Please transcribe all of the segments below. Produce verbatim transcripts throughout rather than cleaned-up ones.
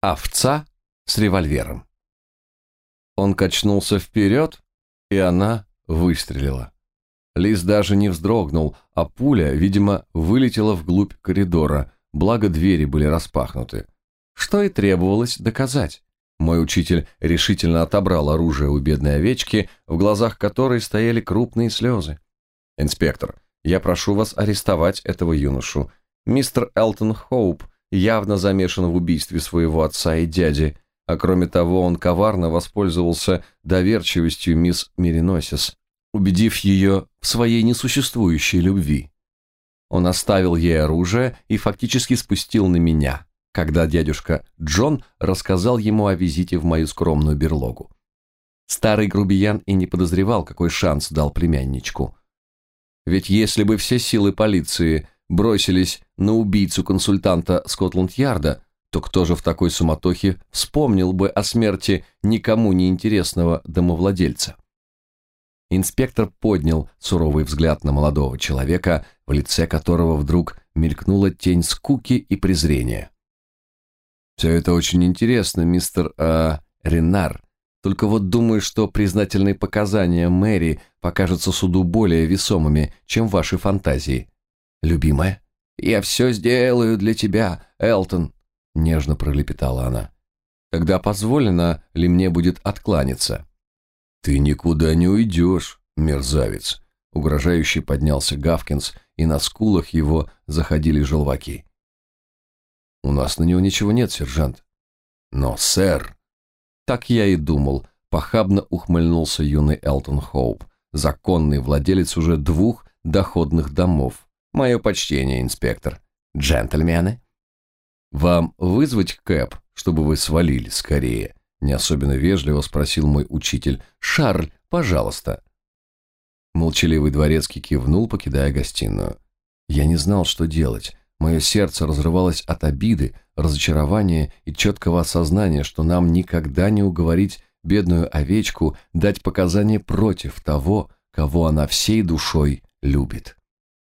Овца с револьвером. Он качнулся вперед, и она выстрелила. Лис даже не вздрогнул, а пуля, видимо, вылетела вглубь коридора, благо двери были распахнуты. Что и требовалось доказать. Мой учитель решительно отобрал оружие у бедной овечки, в глазах которой стояли крупные слезы. «Инспектор, я прошу вас арестовать этого юношу. Мистер Элтон Хоуп явно замешан в убийстве своего отца и дяди, а кроме того он коварно воспользовался доверчивостью мисс Мериносис, убедив ее в своей несуществующей любви. Он оставил ей оружие и фактически спустил на меня, когда дядюшка Джон рассказал ему о визите в мою скромную берлогу. Старый грубиян и не подозревал, какой шанс дал племянничку. Ведь если бы все силы полиции бросились на убийцу консультанта Скотланд-Ярда, то кто же в такой суматохе вспомнил бы о смерти никому не интересного домовладельца? Инспектор поднял суровый взгляд на молодого человека, в лице которого вдруг мелькнула тень скуки и презрения. «Все это очень интересно, мистер э, Ренар. Только вот думаю, что признательные показания Мэри покажутся суду более весомыми, чем ваши фантазии. Любимая, я все сделаю для тебя, Элтон», — нежно пролепетала она. «Тогда позволено ли мне будет откланяться?» «Ты никуда не уйдешь, мерзавец», — угрожающе поднялся Гавкинс, и на скулах его заходили желваки. «У нас на него ничего нет, сержант». «Но, сэр...» «Так я и думал», — похабно ухмыльнулся юный Элтон Хоуп, законный владелец уже двух доходных домов. «Мое почтение, инспектор. Джентльмены?» «Вам вызвать кэб, чтобы вы свалили скорее?» — не особенно вежливо спросил мой учитель. «Шарль, пожалуйста». Молчаливый дворецкий кивнул, покидая гостиную. Я не знал, что делать. Мое сердце разрывалось от обиды, разочарования и четкого осознания, что нам никогда не уговорить бедную овечку дать показания против того, кого она всей душой любит.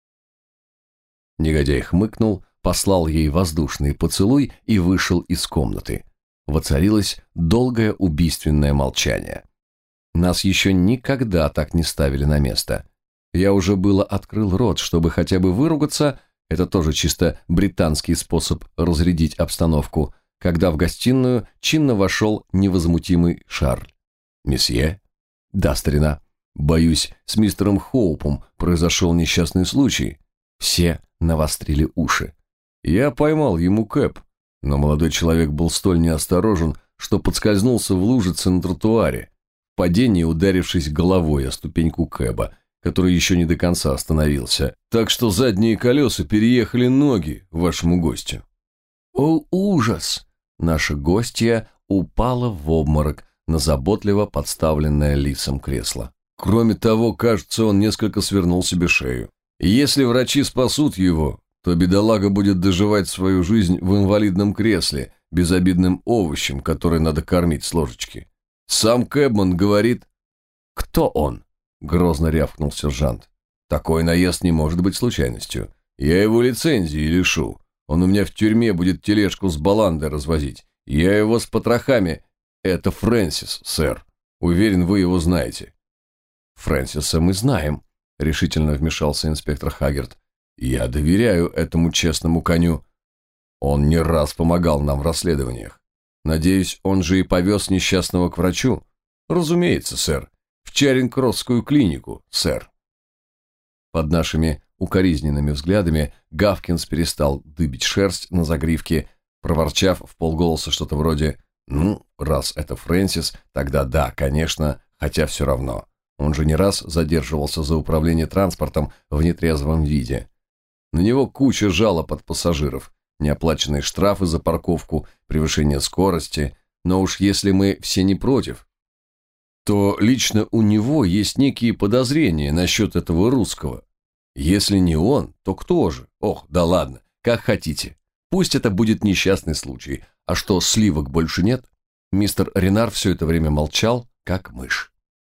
Негодяй хмыкнул, послал ей воздушный поцелуй и вышел из комнаты. Воцарилось долгое убийственное молчание. Нас еще никогда так не ставили на место. Я уже было открыл рот, чтобы хотя бы выругаться, это тоже чисто британский способ разрядить обстановку, когда в гостиную чинно вошел невозмутимый Шарль. «Месье?» «Да, старина. Боюсь, с мистером Хоупом произошел несчастный случай». Все навострили уши. Я поймал ему кэб, но молодой человек был столь неосторожен, что подскользнулся в лужице на тротуаре, в падении ударившись головой о ступеньку кэба, который еще не до конца остановился, так что задние колеса переехали ноги вашему гостю. О, ужас! Наша гостья упала в обморок на заботливо подставленное лисом кресло. Кроме того, кажется, он несколько свернул себе шею. Если врачи спасут его, то бедолага будет доживать свою жизнь в инвалидном кресле, безобидным овощем, который надо кормить с ложечки. Сам Кэбман говорит... «Кто он?» — грозно рявкнул сержант. «Такой наезд не может быть случайностью. Я его лицензии лишу. Он у меня в тюрьме будет тележку с баландой развозить. Я его с потрохами... Это Фрэнсис, сэр. Уверен, вы его знаете». «Фрэнсиса мы знаем», — решительно вмешался инспектор Хаггерт. «Я доверяю этому честному коню. Он не раз помогал нам в расследованиях. Надеюсь, он же и повез несчастного к врачу?» «Разумеется, сэр. В Чаринг-Кроссскую клинику, сэр». Под нашими укоризненными взглядами Гавкинс перестал дыбить шерсть на загривке, проворчав вполголоса что-то вроде «Ну, раз это Фрэнсис, тогда да, конечно, хотя все равно. Он же не раз задерживался за управление транспортом в нетрезвом виде. На него куча жалоб от пассажиров, неоплаченные штрафы за парковку, превышение скорости, но уж если мы все не против, то лично у него есть некие подозрения насчет этого русского. Если не он, то кто же? Ох, да ладно, как хотите. Пусть это будет несчастный случай. А что, сливок больше нет?» Мистер Ренар все это время молчал, как мышь.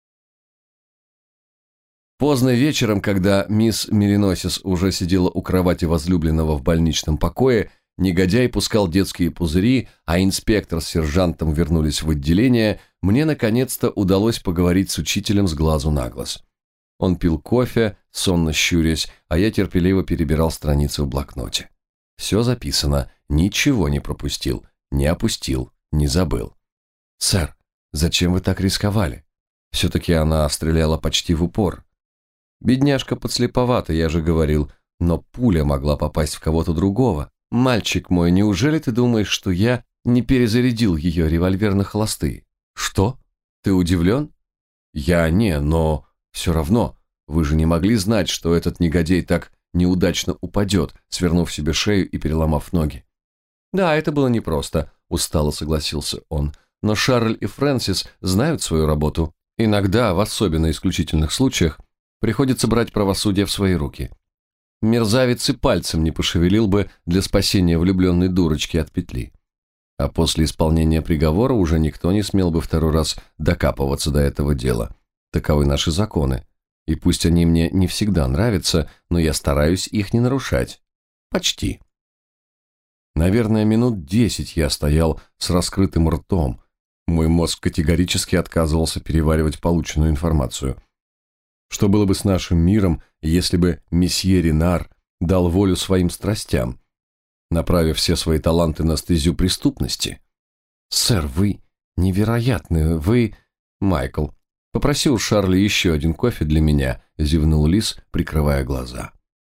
Поздно вечером, когда мисс Мериносис уже сидела у кровати возлюбленного в больничном покое, негодяй пускал детские пузыри, а инспектор с сержантом вернулись в отделение, мне наконец-то удалось поговорить с учителем с глазу на глаз. Он пил кофе, сонно щурясь, а я терпеливо перебирал страницы в блокноте. Все записано, ничего не пропустил, не опустил, не забыл. «Сэр, зачем вы так рисковали? Все-таки она стреляла почти в упор». «Бедняжка подслеповата, я же говорил, но пуля могла попасть в кого-то другого. Мальчик мой, неужели ты думаешь, что я не перезарядил ее револьвер на холостые?» «Что? Ты удивлен?» «Я не, но все равно, вы же не могли знать, что этот негодяй так неудачно упадет, свернув себе шею и переломав ноги». «Да, это было непросто», – устало согласился он. «Но Шарль и Фрэнсис знают свою работу. Иногда, в особенно исключительных случаях, приходится брать правосудие в свои руки. Мерзавец и пальцем не пошевелил бы для спасения влюбленной дурочки от петли. А после исполнения приговора уже никто не смел бы второй раз докапываться до этого дела. Таковы наши законы. И пусть они мне не всегда нравятся, но я стараюсь их не нарушать. Почти». Наверное, минут десять я стоял с раскрытым ртом. Мой мозг категорически отказывался переваривать полученную информацию. Что было бы с нашим миром, если бы месье Ренар дал волю своим страстям, направив все свои таланты на стезю преступности? «Сэр, вы невероятны, вы...» «Майкл, попроси у Шарли еще один кофе для меня», — зевнул Лис, прикрывая глаза.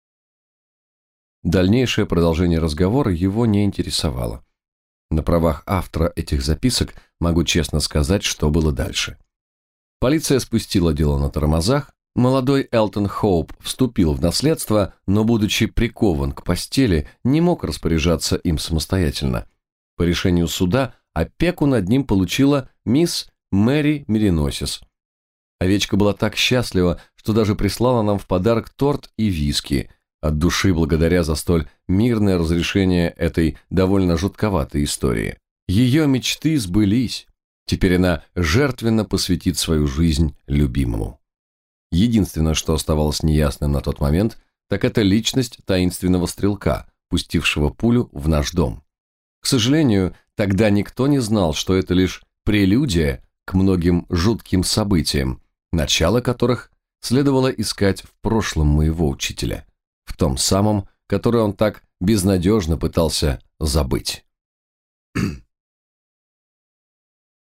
Дальнейшее продолжение разговора его не интересовало. На правах автора этих записок могу честно сказать, что было дальше. Полиция спустила дело на тормозах, молодой Элтон Хоуп вступил в наследство, но, будучи прикован к постели, не мог распоряжаться им самостоятельно. По решению суда опеку над ним получила мисс Мэри Мериносис. Овечка была так счастлива, что даже прислала нам в подарок торт и виски, от души благодаря за столь мирное разрешение этой довольно жутковатой истории. Ее мечты сбылись. Теперь она жертвенно посвятит свою жизнь любимому. Единственное, что оставалось неясным на тот момент, так это личность таинственного стрелка, пустившего пулю в наш дом. К сожалению, тогда никто не знал, что это лишь прелюдия к многим жутким событиям, начало которых следовало искать в прошлом моего учителя, в том самом, которое он так безнадежно пытался забыть.